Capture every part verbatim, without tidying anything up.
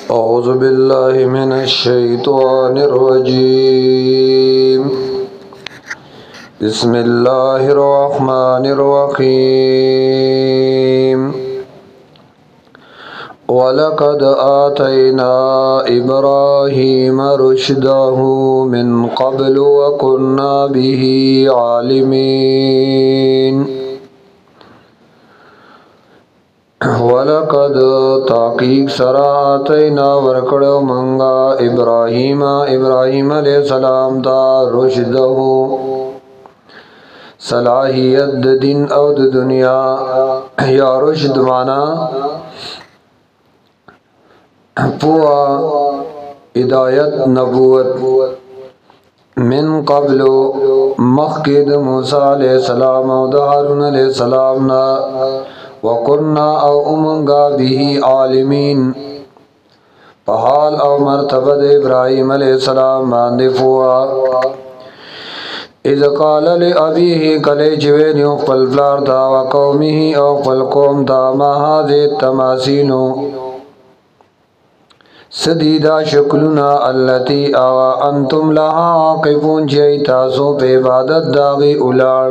أعوذ بالله من الشيطان الرجيم بسم الله الرحمن الرحيم ولقد آتينا إبراهيم رشده من قبل وكنا به عالمين ولقد تحقیق سرا آتینا ورکڑو منگا ابراہیم ابراہیم علیہ السلام تا رشدہو صلاحیت دین او د دنیا یا رشد مانا پوا ہدایت نبوت من قبل مخکد موسیٰ علیہ السلام او د هارون علیہ السلام نا وَقُرْنَا او امنگا به عالمین پہال او مرتبہ ابراہیم علیہ السلام باندے فوا اذ قال لأبیه کلے چوینیو قل فلار دا وقومه او قل قوم دا ما هذه التماثیلو سدیدہ شکلنا اللتی آوا انتم لها عاقفون چی تاسو پہ عبادت داغی اولار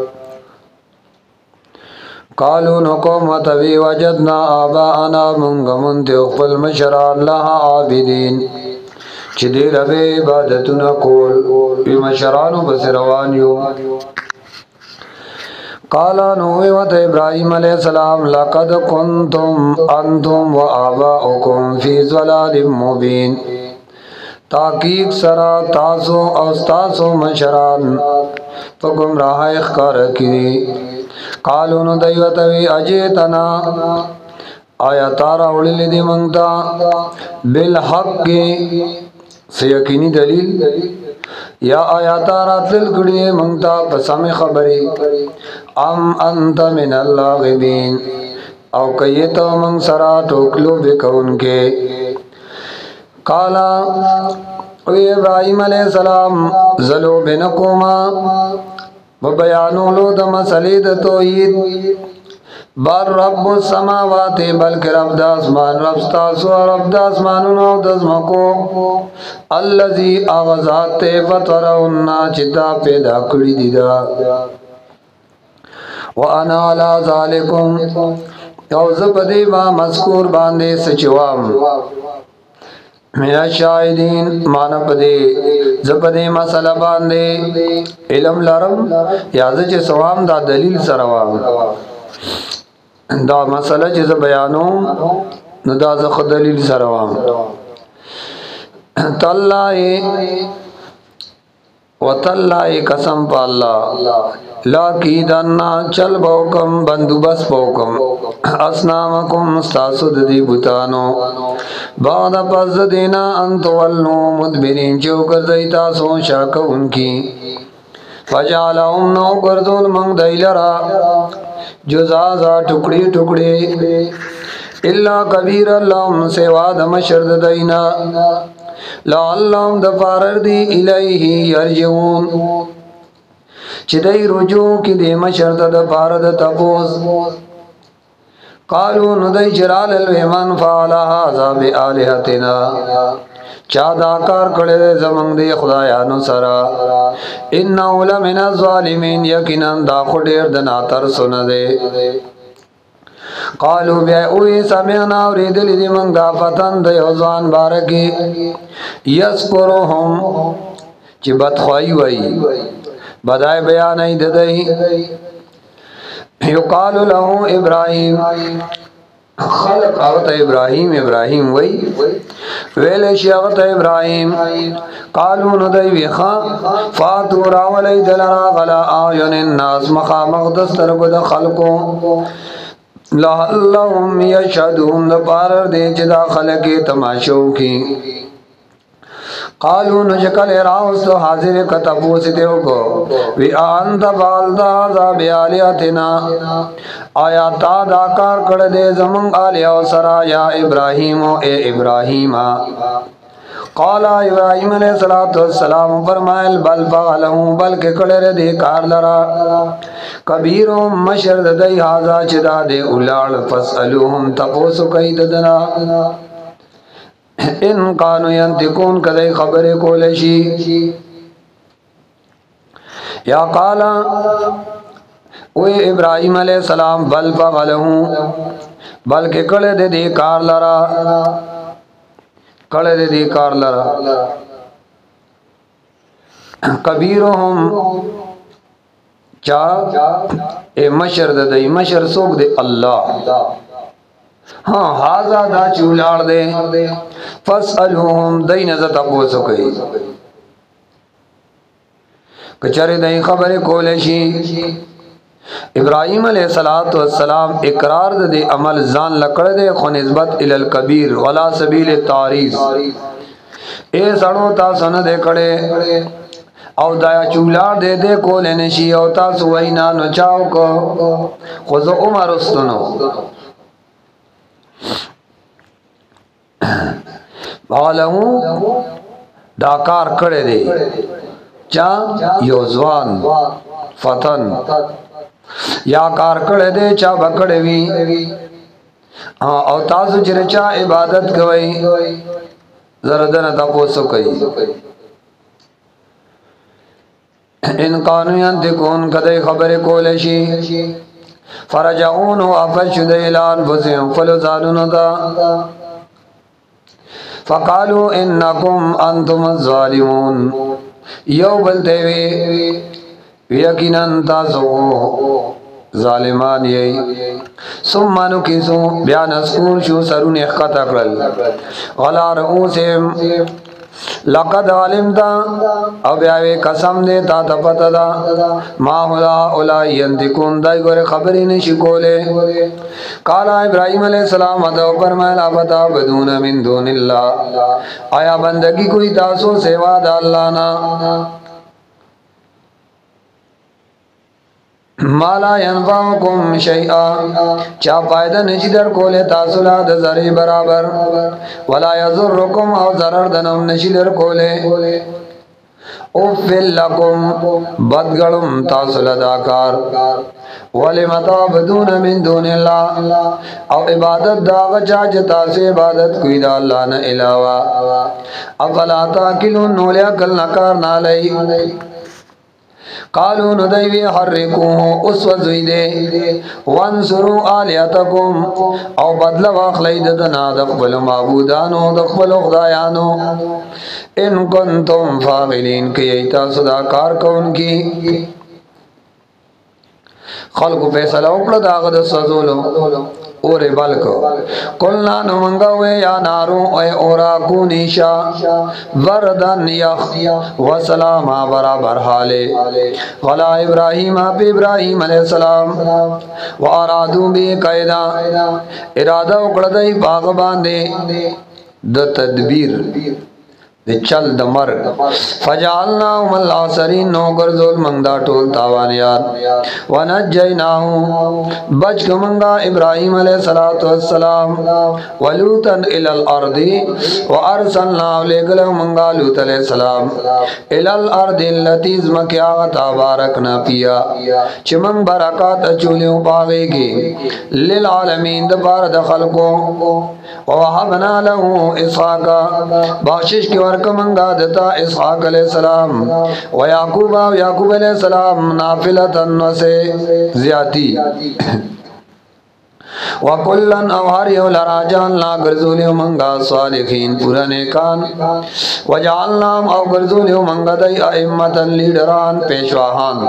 قالوا نقوم وتوی وجدنا آباءنا منگمن تیغفل مشران لها عابدین چی دی ربی عبادتنا کول بی مشرانو بس روانیو قالا نوی وت ابراہیم علیہ السلام لقد کنتم انتم و آباؤکم فی ضلال مبین تحقیق سرا تاسو اوستاسو مشران تو گمراہ اخکار کی قالون دیوتوی اجیتنا آیا تارا اوڑی دی منگتا بالحق کی سیقینی دلیل یا آیا تارا تلل کڑی منگتا پسام خبری ام انت من اللاغبین او کئیتا منگ سرا ٹوکلو بکون کے قالا وی ابراہیم علیہ السلام ذلو بنکوما بیانولو دا مسئلید توحید بر رب السماوات بلکہ رب دا اسمان رب ستاسو رب دا اسمانونو دزمکو اللذی آغازات تے فطرہننا چتا پیدا کری دیدا وانا علا ذالکم او زبدی با مذکور باندے سچوام میرا شاہدین مانا پدے زپدے مسئلہ باندے علم لرم یازچ سوام دا دلیل سروام دا مسئلہ چیز بیانو ندا زخ دلیل سروام تاللہ و تاللہ قسم پا اللہ لا کی دانا چل بوکم بندوبس بوکم اسنامکم استاسد دی بتانو بعد پس دینا انتو والنو مدبرین چوکر دیتا سو شاک ان کی فجعلہم نو کردول منگ دیلرا جزازا ٹکڑی ٹکڑی اللہ کبیر اللہم سواد مشرد دینا لعلہم دفارر دی الیہی یرجعون چدئی رجوع کی دی مشرد دفارد تپوز قالوا ندئی جرال الویمن فعلا حاضا بی آلہتنا چادا کار کڑے زمان دی خدایانو سرا انہو لمن الظالمین یقیناً دا خودیر دنا ترسن دے قالوا بی اوی سمعنا ورید لی من دا فتن دی حضوان بارکی یسکرهم چی بدخوائی وئی بدائی بیانی ددئی یقال له ابراہیم خلق آغت ابراہیم ابراہیم وی ویلشی آغت ابراہیم قالون دی ویخا فاتو راولی دلرا غلا آیون الناس مخامق دسترگد خلقو لہلہم یشہدون دپارر دے چدا خلقی تماشو کی قالو نجکل راوستو حاضر کتبوسی دیو کو وی آنتا بالدا عذاب آلیاتنا آیا تا داکار کردے زمان آلیاو سرا یا ابراہیم اے ابراہیم قال ابراہیم علیہ السلام فرمائل بل فعلہم بلکہ کڑر دے کار لرا کبیرو مشرد دی حاضا چدا دے اولاد فسألوہم تپوسو کئی ددنا ان کانو ینتقون کدی خبر کولشی یا قالا وی ابراہیم علیہ السلام بل فعلہو بلکہ کڑے دے دی کار لرا کڑے دے دی کار لرا کبیرهم چا اے مشر دے دی مشر سوک دے اللہ ہاں حاضا دا چولار دے فاسألوهم دی نزا تقوسو کئی کچھر دی خبر کولشی ابراہیم علیہ السلام اقرار دے عمل زان لکڑ دے خو نسبت الالکبیر ولا سبیل تعریض اے سڑو تا سن دے کڑے او دایا چولار دے دے کولے نشی او تا سوئینا نچاو کو خوز عمر استنو بغلہو داکار کڑے دے چا یوزوان فتن یا کار کڑے دے چا بکڑے وی او تاسو چرے چا عبادت کوئی زردن تا پوسو کئی ان کانو ینتقون کدی خبر کولشی فرجعون واپس شد اعلان فسیم فلو زالون دا فقالو انکم انتم الظالمون یو بلتے وی یقیناً تاسو ظالمان یی ثم نکسو بیان اسکور شو سرون اخقت اکرل غلا رؤوسیم لقد علمتا او بیاوی قسم دے تا تپتا دا ما ہلا اولائی ینتقون دائی گورے خبری نشی کولے قالا ابراہیم علیہ السلام ادو فرمائلا بتا بدون من دون اللہ آیا بندگی کوئی تاسو سوا دا اللہ نا مالا ینفعکم شیئا چا فائدہ نشی در کولے تاسولا دا ذری برابر ولا یضرکم او ضرر دنم نشی در کولے اوفل لکم بدگڑم تاسولا داکار ولم تعبدون من دون اللہ او عبادت دا غچا جتا سے عبادت کوئی دا اللہ نا علاوہ افلا تاکلون نولیا کل نکار نالی قالو ندیوی حرکوه اس وزوی دے وانصرو آلیتکم او بدل واخلید دنا دقبل معبودانو دقبل خدایانو ان کنتم فاغلین کی ایتا صداکار کون کی خلقو فیصلہ اکڑا داغد سوزولو اور بلکو قلنا نمانگوے یا نارو اے اورا کونیشا وردن یخ وسلاما برابر حالے غلا ابراہیم پی ابراہیم علیہ السلام وارادو بھی قیدہ ارادہ اکڑدائی باغ باندے دا تدبیر دے چل دا مرگ فجعلناہم العصرین نوگر ظلم منگدہ ٹول تاوانیات ونجیناہم بچ منگا ابراہیم علیہ السلام ولوتا الى الارض وارسلناہ لگلہ منگا لوت علیہ السلام الى الارض اللتیز مکیاغتا بارکنا پیا چمنگ برکات اچولیوں پاگے گی للعالمین دبار دخل کو ووہبنا لہو اسحاقا باشش کی ورک منگا دتا اسحاق علیہ السلام و یعقوب و یعقوب علیہ السلام نافلتن وسے زیادی و کلن اوہریو لراجان لا گرزولیو منگا صالحین پورا نیکان و جعلنام او گرزولیو منگا دی ائمتا لیڈران پیشواہان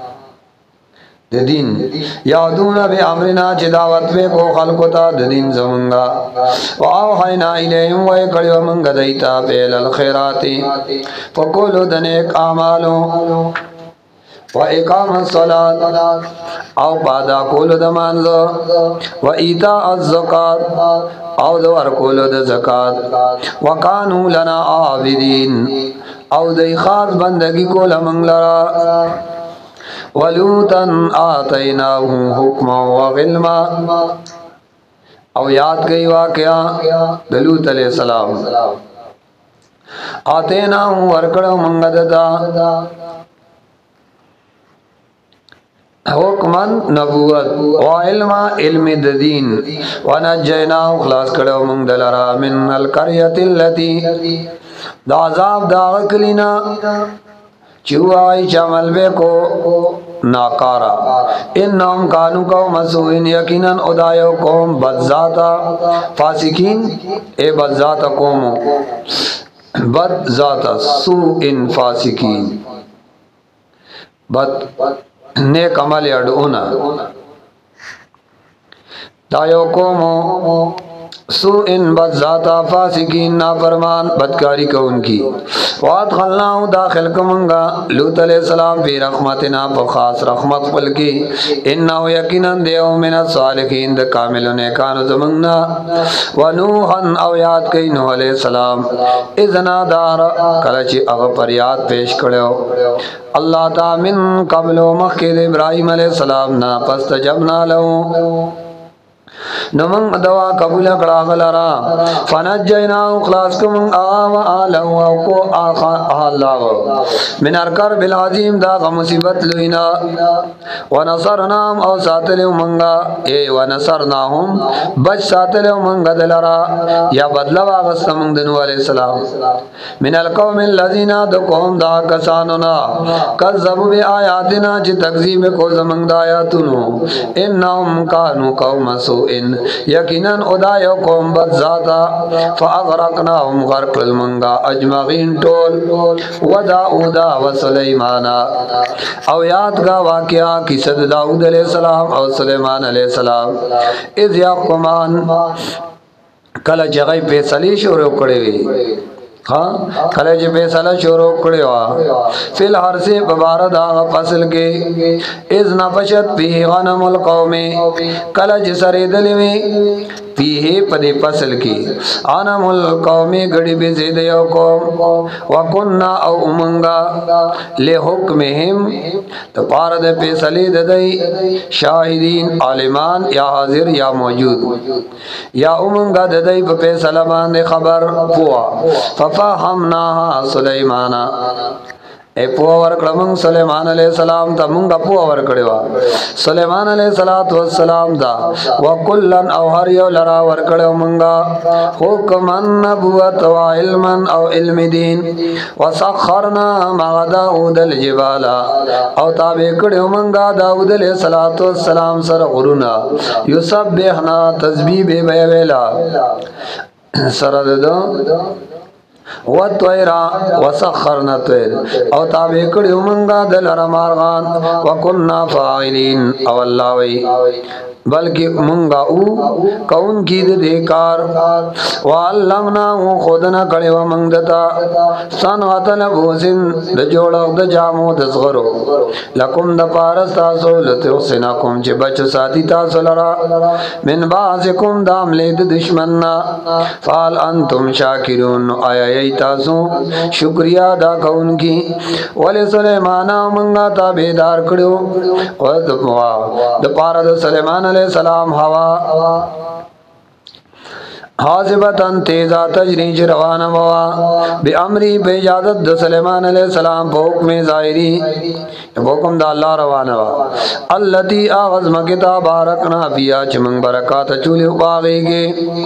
دین یادون بی امرنا چی دعوت بے کو خلقتا دین زمنگا و آوحینا الیہم و اکڑیو منگا دیتا پیل الخیراتی فکولو دنیک آمالو و اقام الصلاة او پادا کولو دمانزو و ایتاء الزکاة او دور کولو د زکاة و کانو لنا عابدین او دی خاص بندگی کولا منگلرا ولوتا آتیناہ حکما وغلما او یاد گئی واقعہ دلوت علیہ السلام آتیناہ ورکڑ منگدتا حکمن نبوت و علم علم دین ونجینا خلاص کړو موږ دلرا من القريه التي دا عذاب دا کلینا چوای چمل به کو ناکارا انهم کانوا قوم سوء یقینا ادایو قوم بدذاتا فاسقین اے بدذاتا قوم بدذاتا سوء فاسقین بد نیک عمل اڈونا دایو قوم سو ان بدذاتا فاسقین نافرمان بدکاری کو ان کی وادخلناہو داخل کمنگا لوط علیہ السلام فی رحمتنا بخاص رحمت پل کی انہو یقیناً دیو من الصالحین دا کامل نیکانو زمنگنا ونوحن او یاد کئی نوح علیہ السلام اذنا دار کلچی اغپر یاد پیش کرو اللہ تا من قبل مخید ابراہیم علیہ السلام نا پستجبنا لہو نمنگ دوا قبول کڑا غلرا فنجینا خلاص کمنگ آو آلو او کو آخا آلاو من ارکر بالعظیم دا غمصیبت لوینا ونصرنام او ساتلیو منگا اے ونصرناهم بچ ساتلیو منگا دلرا یا بدلو آغست منگ دنو علیہ السلام من القوم اللذین دو قوم دا کسانونا کذبو بی آیاتنا چی تکذیب کو زمنگ دا آیاتنو انہم کانو قوم سو ان یقیناً ادایو قوم بدذاتا فاغرقناهم غرق المنگا اجمعین ٹول و داؤدا و سلیمانا او یاد کا واقعہ کسد داؤد علیہ السلام او سلیمان علیہ السلام اذ یقمان کل جغی پیسلی شروع کڑے ہوئی ہاں کلچ فیصلہ شروع کڑیوا فی الحر سے ببارد آغا فصل کے اذ نفشت فی غنم القوم کلچ سریدلوی فیہی پدی فصل کی غنم القوم گڑی بی زیدیو قوم وکننا او امنگا لے حکمہم تو پارد فیصلی ددائی شاہدین عالمان یا حاضر یا موجود یا امنگا ددائی پا فیصلہ باندے خبر پوا ففهمناها سلیمانا اے پوہ ورکڑمنگ سلیمان علیہ السلام تا منگا پوہ ورکڑیوا سلیمان علیہ السلام دا وکلن او ہر یو لرا ورکڑیو منگا حکمن نبوت و علمن او علم دین وسخرنا مع داود الجبالا او تابع کڑیو منگا داود علیہ السلام سر غرونا یسبحنا تسبیح بیویلا سرد دو وطویرا وسخرنا طویر او تابع کڑیو منگا دل رمارغان وکننا فاعلین او اللہ وی بلکہ منگا او کون کی دے کار وعلمنا خودنا کڑی و منگدتا صنعت لبوسن د جوڑو د جامو دزغرو لکم د پارس تاسو لتحسنکم چی بچ ساتی تاسو لرا من بعضکم دام لید دشمننا فال انتم شاکرون آیا یی تاسو شکریہ دا کون کی ولی سلیمانا منگا تا بیدار کڑیو و د پارد سلیمان علیہ السلام ہوا حاضبتاً تیزا تجریج روانہ ہوا بی امری بے اجازت د سلیمان علیہ السلام پا حکم ظاہری حکم دا اللہ روانہ ہوا اللتی آغاز مکتا بارکنا بیا چمنگ برکات چولی باغی گے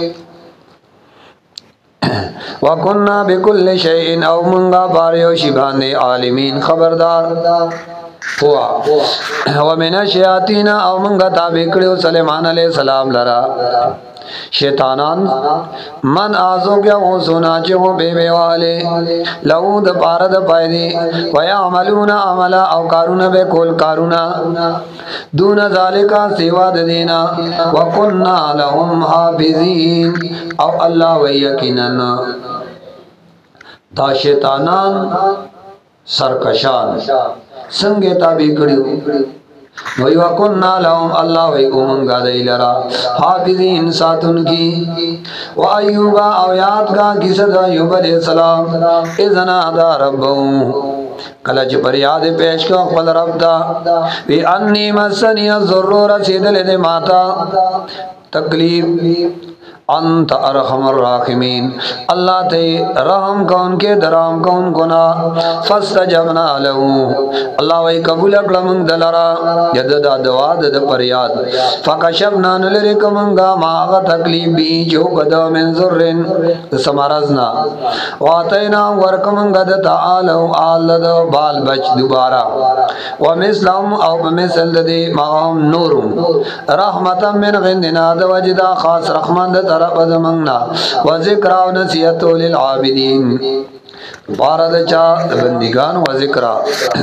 وکننا بکل شیئن او منگا باریو شباندے عالمین خبردار ہوا ومن الشیاطین او منگا تابع کڑیو سلیمان علیہ السلام لرا شیطانان من آزو کیا ہوں سونا چہو بے بے والے لہو دا پارد پائدی ویعملون عملا او کارونا بے کول کارونا دون ذالکا سوا دینا وکننا لهم حافظین او اللہ ویقیننا دا شیطانان سرکشان سنگے تابع کڑیو وی وکننا لهم اللہ وی امنگا دی لرا حافظین ساتن کی و ایوبا او یاد کا کسد ایوب علیہ السلام اذنا دا ربو کلچ پر یاد پیش کا خپل رب دا وی انی مسنی الضرور رسید لدے ماتا تکلیف انت ارحم الراحمین اللہ تے رحم کون کے درام کون کنا فاستجبنا له اللہ وی قبول اکلمن دلرا ید دا دعا دا پریاد فکشفنا نلرک منگا ماغا تکلیف بی جو قدو من ذرن سمارزنا واتینا ورک منگا دا تعالو آل دا بال بچ دوبارہ ومثلهم او بمثل دے مغام نورم رحمتا من غندنا دا وجدا خاص رحمان دا طرف زماننا وذکرہ و نصیحتو للعابدین بارد چا بندگان و ذکرہ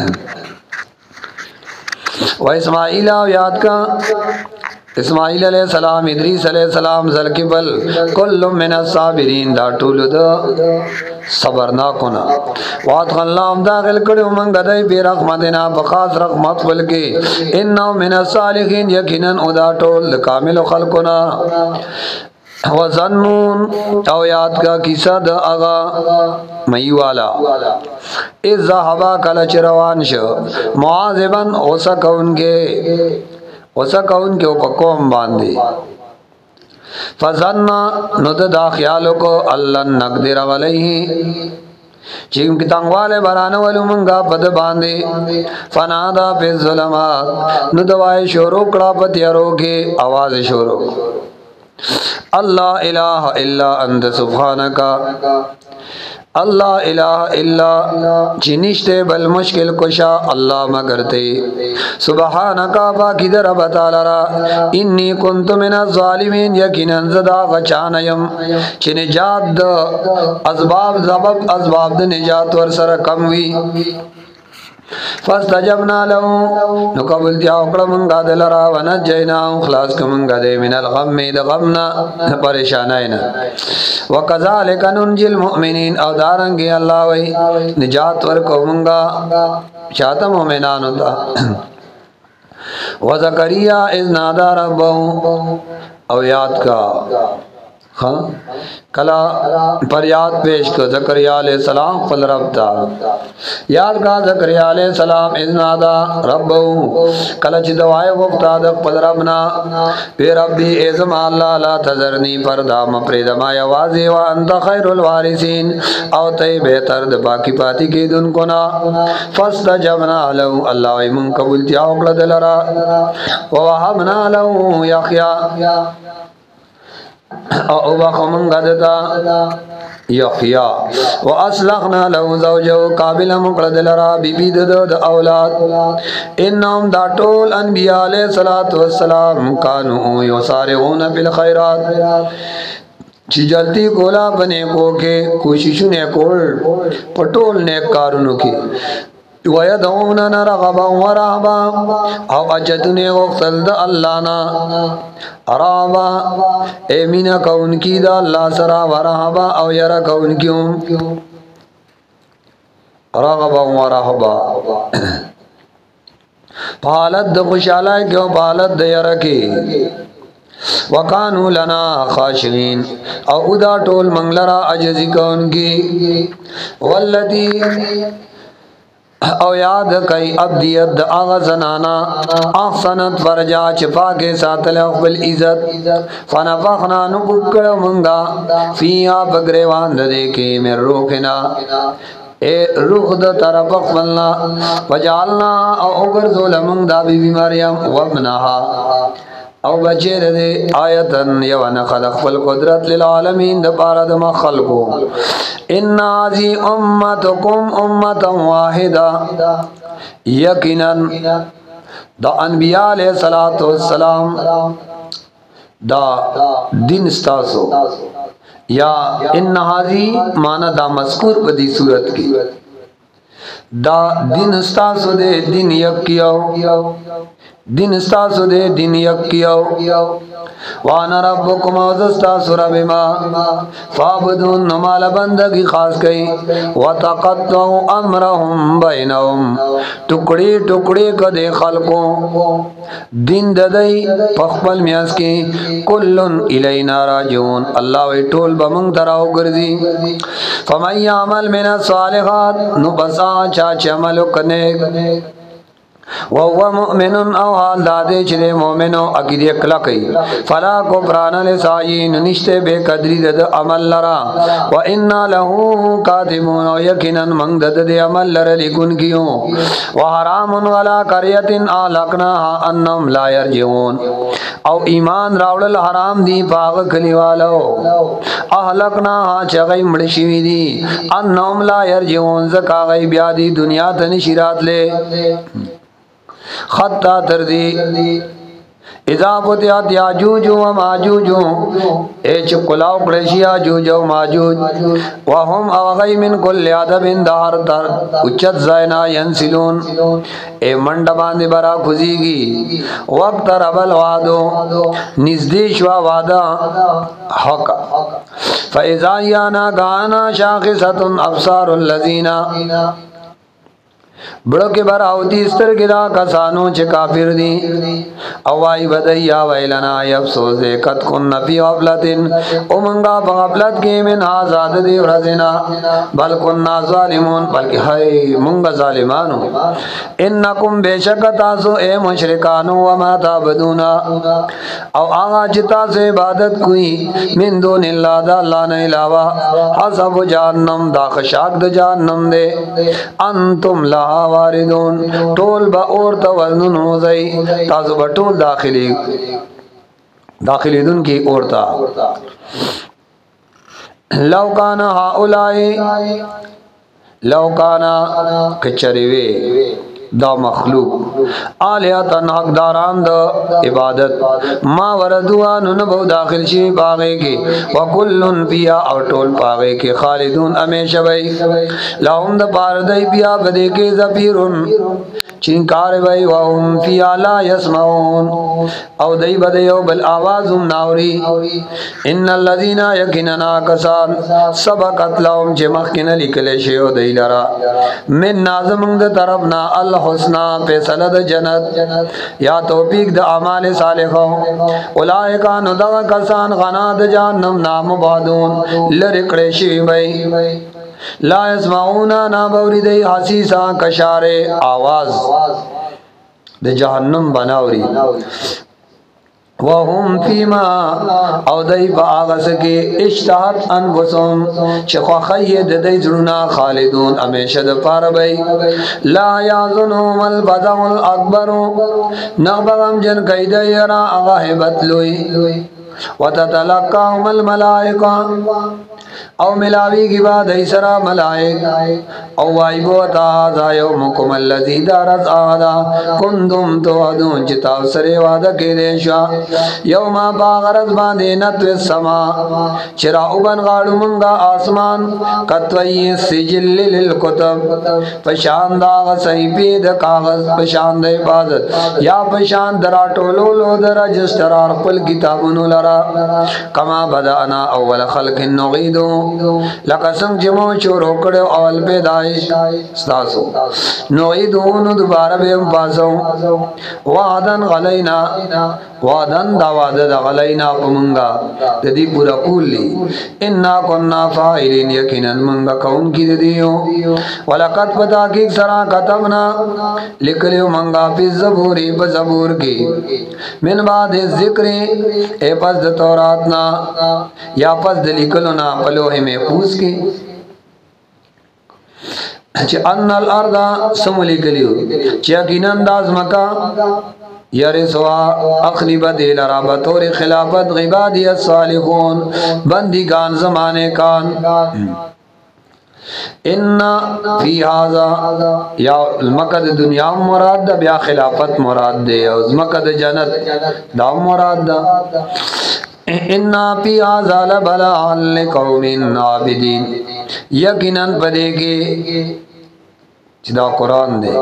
و اسماعیل و یاد کا اسماعیل علیہ السلام ادریس علیہ السلام ذلکبل کل من الصابرین دا طول دا صبرنا کنا واتخ اللہ ام داخل کڑیو من گدائی بی رحمتنا بخاص رحمت بلکے انہو من الصالحین یقیناً ادا طول کامل خلقنا وزنون او یاد کا کیسا دا اغا میوالا از زہبا کلچ روانش معاذباً اوسا کونگے اوسا کونگے اوپا قوم باندے فزننا ند دا خیالو کو اللہ نقدر علیہ چیم کی تنگوالے برانا والو منگا پد باندے فنادا پی الظلمات ندوائی شورو کڑا پتیارو کے آواز شورو اللہ الہ الا انت سبحانکا اللہ الہ الا چنشتے بل مشکل کشا اللہ مگرتے سبحانکا باکی در بطالرا انی کنت من الظالمین یقیناً زدا غچانیم چی نجات دا اسباب زبب اسباب دا نجات ورسر کموی فاستجبنا له نو قبول دیا اکڑا منگا دلرا ونجینا خلاص کمنگا دے من الغم دا غمنا پریشانائنا وکذالک ننجی المؤمنین او دارنگی اللہ وی نجات ورکو منگا چاہتا مومنانو تا وزکریہ اذ نادا ربہو او یاد کا کلا پر یاد پیش کو زکریا علیہ السلام قل رب تا یاد کا زکریا علیہ السلام اذنادا ربو کلا چی دوائے وقتا دق قل ربنا بی ربی ایزم اللہ لا تذرنی پردام پریدما یوازی وانت خیر الوارثین او تی بہتر دباکی پاتی کی دن کنا فاستجبنا لہو اللہ ایمن قبول تیا اقلد لرا ووہبنا لہو یخیا او بخمن گدتا یخیا و اصلحنا له زوجو قابل مقرد لرا بی بی دد اولاد انہم دا طول انبیاء علیہ السلام کانو یسارعون بالخیرات چی جلتی کولا بنے کو کے کوششوں نے کول پٹول نیک کارنو کی وَيَدْعُونَنَا رَغَبًا وَرَهْبًا او اجتنے غختل دا اللہ نا رابا ایمین کون کی دا اللہ سرا ورہبا او یرا کون کیوں رغبا ورہبا پالت دا خوشالائے کیوں پالت دا یرا کی وَقَانُوا لَنَا خَاشِعِينَ او ادا ٹول منگلرا عجزی کون کی والذی او یاد کئی عبدیت آغا زنانا احسنت فرجا چپا کے ساتھ اقبل عزت فنفخنا نبکڑ منگا فیہا بگریوان دے کے من روحنا اے روح دا طرف اقبلنا وجعلنا او اگر ظلمنگ دا بی بی مریم وابنہا او بچیر دے آیتن یوان خلق فالقدرت للعالمین دا پارد مخلقو اِنَّا ذِي أُمَّتُكُمْ أُمَّةً وَاحِدًا یقیناً دا انبیاء علیہ السلام دا دین استاسو یا اِنَّا ذِي مانا دا مذکور بدی صورت کی دا دین استاسو دے دین یک کیاو دین استاسو دے دین یک کیاو وانا ربکم اوزستاسو ربما فابدون نمال بندگی خاص کئی وتقطعوا امرهم بینهم ٹکڑی ٹکڑی کدے خلقوں دین ددئی پخپل میاس کی کلن الینا راجعون اللہ وی ٹول بمنگ تراؤ گردی فمن یعمل من الصالحات نبسا چاچ عملو کنے وهو مؤمن او حال داده چه مؤمنو عقیده کلکی فلا کفران لسعی نشته بے قدری د عمل لرا و انا له کاتبون یقینا من د عمل لرا لکن کیو و حرام ولا قريه اهلكناها انهم لا يرجعون او ایمان راوړل حرام دی پاغ کلیوالو اهلكناها چغی مړ شوی دی انهم لا يرجعون زکا غی بیا دی دنیا ته نشرات له خطا تردی اذا فتحت یاجوج و ماجوج ایچ کلاو قریشی یاجوج و ماجوج وهم اوغی من کل عدب دار در اچت زائنا ینسلون اے منڈ باندی برا کھزیگی وقت رب الوادو نزدیش و وادا حق فاذا یانا گانا شاخصت ابصار الذین بڑو کے براوتی استر گدا کسانو چھ کافر دی اوائی بدیا ویلنا یفسوس دے قد کن فی غفلتن امنگا بغفلت کے من آزاد دی ورزنا بل کننا ظالمون بلکہ ہائی منگا ظالمانو انکم بے شک تاسو اے مشرکانو وما تابدونا او آغا چتا سے عبادت کوئی من دون اللہ دا اللہ نے علاوہ حسب جہنم دا خشاک دا جہنم دے انتم لہا واردون طول با اور تورنن ہوزئی تازو با طول داخلی داخلی دن کی اورتا لو کانا ہاولائی لو کانا کچریوے دا مخلوق آلیاتن حقداران دا عبادت ما وردوان نبو داخل شی باغے کی وکلن پیا اور ٹول پاغے کی خالدون امیشہ بھئی لہم دا پاردائی پیا بدے کے زفیرن چنکار بھئی وهم فیا لا یسمعون او دای بدیو بل آوازم ناوری ان الذین یقیننا کسان سبقت لهم چه مخکن لکل شیو دی لرا من نازمون دا طرفنا الحسنا پیسلد جنت یا توفیق دا اعمال صالحو اولائکانو دا کسان غنا دا جہنم نام بادون لرکڑے شوی بھئی لا يسمعونا نا بوری دی حسیسا کشار آواز دی جہنم بناوری وهم فیما او دی با آغاز کے اشتہت انفسهم چخوا خید دی زرنا خالدون امیشد پار بی لا یازنهم الفضع الاکبر نغبغم جن قید یرا اغاہبت لوی وتتلقاهم الملائکہ او ملاوی کی بعد ایسرا ملائک او وائبو تازا یومکم اللذی دارت آدا کندم تو ادون چتاو سرے وعدہ کے دیشا یوما باغرت باندے نتو السما چراؤ بن غاڑو منگا آسمان قطوئی سجل للکتب پشاند آغا صحیبی دا کاغذ پشاند عبادت یا پشاند دراتو لولو در رجسترار پل کتابنو لرا کما بدانا اول خلق نغیدو لکه څنګه چې مو شروع کړو اول پیدائش ستاسو نوعیدون دوباره به باسو وعدن غلینا وعدن دا وعده دا غلینا پمنګا د دې پورا کولی ان كنا فاعلین یقینا منګه کون کی دیو ولقد پتا کی سرا كتبنا لکلیو منګا په زبور په زبور کې من بعد ذکر اے پس د تورات نا یا پس د لیکلو نا لوح محفوظ کی چه ان الارض سمولی کلیو چه یقیناً داز مکا یرسوا اخلی بدی لرا بطور خلافت غبادی الصالحون بندگان زمانے کان ان فی هذا یا مکد دنیا مراد دا بیا خلافت مراد دے یا مکد جنت دا مراد دا انا پی آزال بلا لقوم عابدین یقیناً پدے کے چدا قرآن دے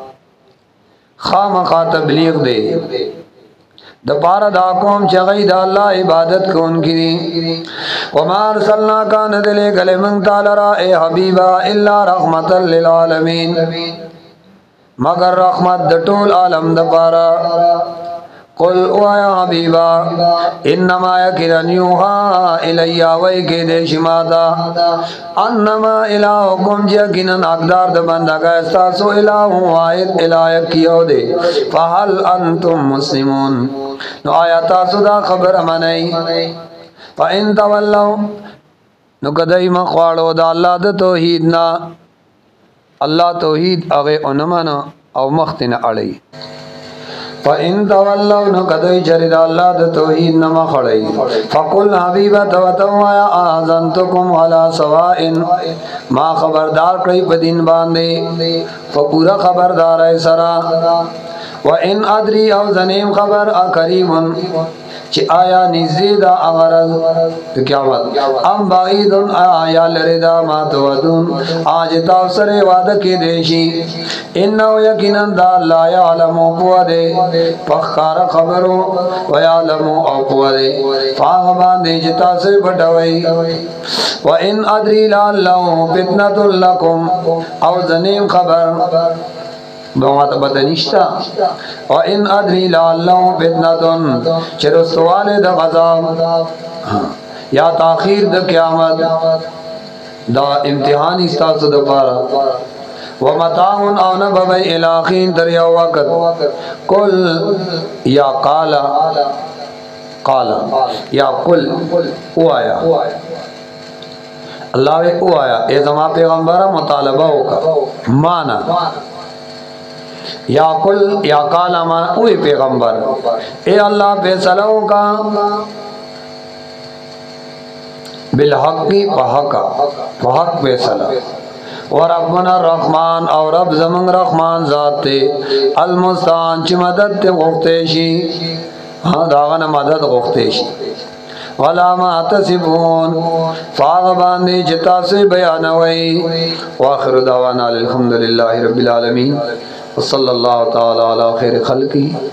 خام خواہ تبلیغ دے دا پارا دا قوم چغی دا اللہ عبادت کون کی دی وما ارسلنا کا ندلے گلے منگتا لرا اے حبیبا الا رحمتا للعالمین مگر رحمت دا طول عالم دا پارا قل وایا حبیبا انما یکرن یوحا الیا وی کے دے شمادا انما الہکم یقیناً اقدار د بندگا استاسو الہ واحد الہ کیو دے فهل انتم مسلمون نو آیا تاسو دا خبر منئی فإن تولوا نو کدی مخواړو دا الله د توحید نا الله توحید هغه اونمانه او مختنه اړي فإن تولوا نو کدی چرید الله د توحید نه مخړی فقل حبیبا توتوا اذنتکم علی سواء ما خبردار کړی په دین باندې فپورا خبردار ای سرا وان ادری او زنیم خبر اکریم چی آیا نزیدہ اغرض تو قیامت ام بعیدن آیا لردا ما تودون آج تاثر وعدہ کی دیشی انہو یقیناً دا اللہ یعلمو قوہ دے پخکار خبرو ویعلمو او قوہ دے فاغبان دے جتا سے بٹوئی وَإِنْ أَدْرِي لَعَلَّهُ فِتْنَةٌ لَكُمْ او زنیم خبر بہت بدنشتا وَإِنْ أَدْرِي لَعَلَّهُ فِتْنَةٌ چرستوال دا غذاب یا تاخیر دا قیامت دا امتحان استاسو دا پارا وَمَتَاعٌ او نببئی الاخین تر یو وقت کل یا قالا قالا یا قل او آیا اللہ وے او آیا اے زمان پیغمبرہ مطالبہ ہوگا مانا یا قل یا قالا مانا اوی پیغمبر اے اللہ فیصلوں کا بالحقی پحقا پحق فیصلہ وربنا الرحمن او رب زمن رحمان ذات تے المستعان چی مدد تے غفتیشی ہاں داغنا مدد غفتیشی ولا ما تصفون فاغبان دی جتا سے بیانوئی واخر دعوانا الحمدللہ رب العالمین وصلی اللہ تعالی علی خیر خلقی